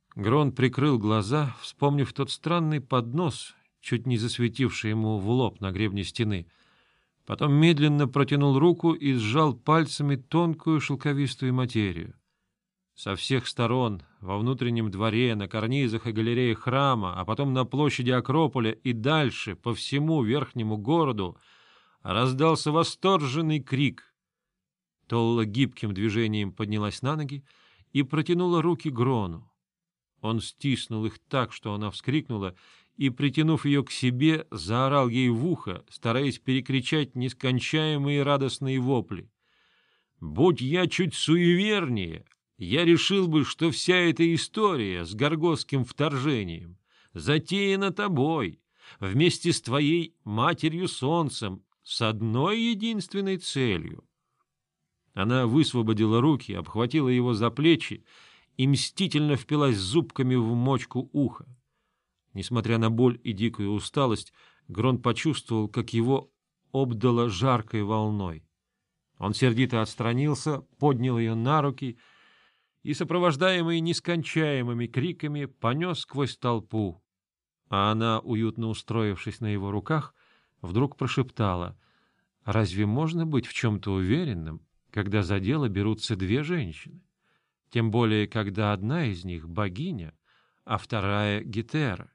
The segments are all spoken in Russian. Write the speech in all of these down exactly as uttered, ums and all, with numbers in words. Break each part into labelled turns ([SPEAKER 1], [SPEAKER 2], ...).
[SPEAKER 1] Грон прикрыл глаза, вспомнив тот странный поднос, чуть не засветивший ему в лоб на гребне стены. Потом медленно протянул руку и сжал пальцами тонкую шелковистую материю. Со всех сторон, во внутреннем дворе, на карнизах и галереях храма, а потом на площади Акрополя и дальше, по всему верхнему городу, раздался восторженный крик. Толла гибким движением поднялась на ноги и протянула руки Грону. Он стиснул их так, что она вскрикнула, и, притянув ее к себе, заорал ей в ухо, стараясь перекричать нескончаемые радостные вопли. «Будь я чуть суевернее, я решил бы, что вся эта история с горгосским вторжением затеяна тобой, вместе с твоей матерью-солнцем, с одной единственной целью». Она высвободила руки, обхватила его за плечи и мстительно впилась зубками в мочку уха. Несмотря на боль и дикую усталость, Грон почувствовал, как его обдало жаркой волной. Он сердито отстранился, поднял ее на руки и, сопровождаемый нескончаемыми криками, понес сквозь толпу. А она, уютно устроившись на его руках, вдруг прошептала: «Разве можно быть в чем-то уверенным, когда за дело берутся две женщины? Тем более, когда одна из них — богиня, а вторая — Гетера».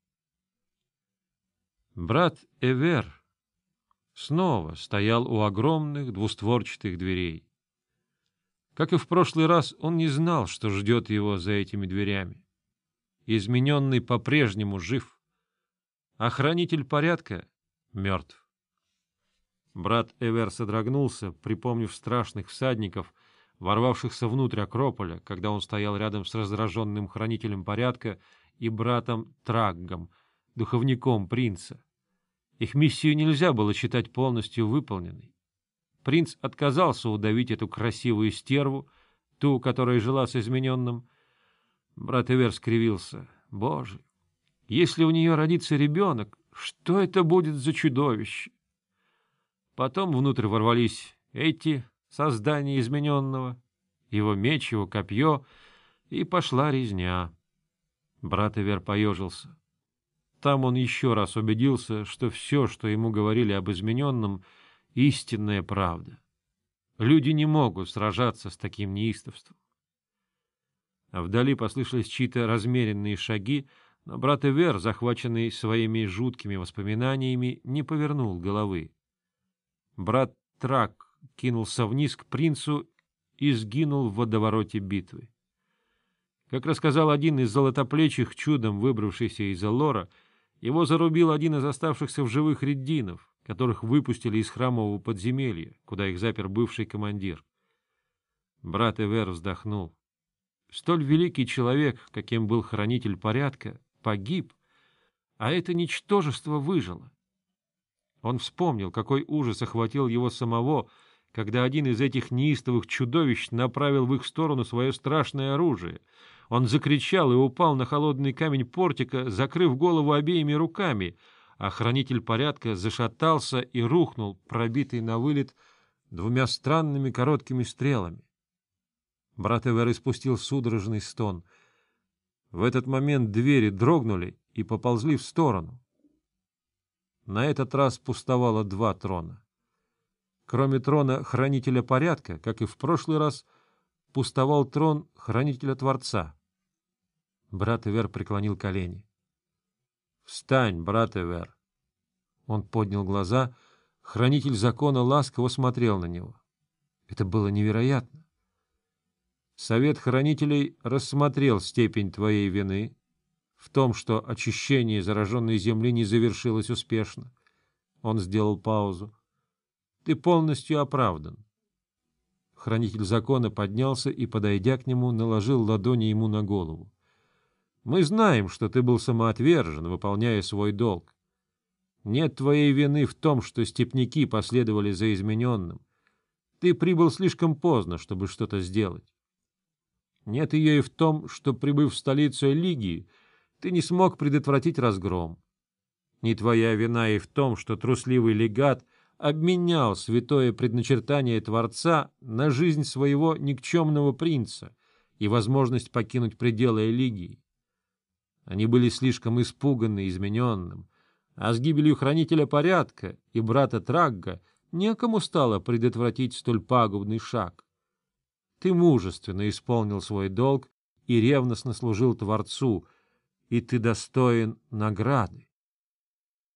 [SPEAKER 1] Брат Эвер снова стоял у огромных двустворчатых дверей. Как и в прошлый раз, он не знал, что ждет его за этими дверями. Измененный по-прежнему жив, а хранитель порядка мертв. Брат Эвер содрогнулся, припомнив страшных всадников, ворвавшихся внутрь Акрополя, когда он стоял рядом с раздраженным хранителем порядка и братом Траггом, духовником принца. Их миссию нельзя было считать полностью выполненной. Принц отказался удавить эту красивую стерву, ту, которая жила с измененным. Брат Эвер скривился. Боже, если у нее родится ребенок, что это будет за чудовище? Потом внутрь ворвались эти создания измененного, его меч, его копье, и пошла резня. Брат Эвер поежился. Там он еще раз убедился, что все, что ему говорили об измененном, — истинная правда. Люди не могут сражаться с таким неистовством. А вдали послышались чьи-то размеренные шаги, но брат Эвер, захваченный своими жуткими воспоминаниями, не повернул головы. Брат Трак кинулся вниз к принцу и сгинул в водовороте битвы. Как рассказал один из золотоплечих, чудом выбравшийся из Эллора, его зарубил один из оставшихся в живых реддинов, которых выпустили из храмового подземелья, куда их запер бывший командир. Брат Эвер вздохнул. Столь великий человек, каким был хранитель порядка, погиб, а это ничтожество выжило. Он вспомнил, какой ужас охватил его самого, когда один из этих неистовых чудовищ направил в их сторону свое страшное оружие. Он закричал и упал на холодный камень портика, закрыв голову обеими руками, а хранитель порядка зашатался и рухнул, пробитый на вылет двумя странными короткими стрелами. Брат Эвер испустил судорожный стон. В этот момент двери дрогнули и поползли в сторону. На этот раз пустовало два трона. Кроме трона хранителя порядка, как и в прошлый раз, пустовал трон хранителя Творца. Брат Эвер преклонил колени. — Встань, брат Эвер! Он поднял глаза, хранитель закона ласково смотрел на него. Это было невероятно. Совет хранителей рассмотрел степень твоей вины в том, что очищение зараженной земли не завершилось успешно. Он сделал паузу. Ты полностью оправдан. Хранитель закона поднялся и, подойдя к нему, наложил ладони ему на голову. Мы знаем, что ты был самоотвержен, выполняя свой долг. Нет твоей вины в том, что степняки последовали за измененным. Ты прибыл слишком поздно, чтобы что-то сделать. Нет ее и в том, что, прибыв в столицу Элигии, ты не смог предотвратить разгром. Не твоя вина и в том, что трусливый легат обменял святое предначертание Творца на жизнь своего никчемного принца и возможность покинуть пределы Элигии. Они были слишком испуганы измененным, а с гибелью хранителя порядка и брата Трагга некому стало предотвратить столь пагубный шаг. Ты мужественно исполнил свой долг и ревностно служил Творцу, и ты достоин награды.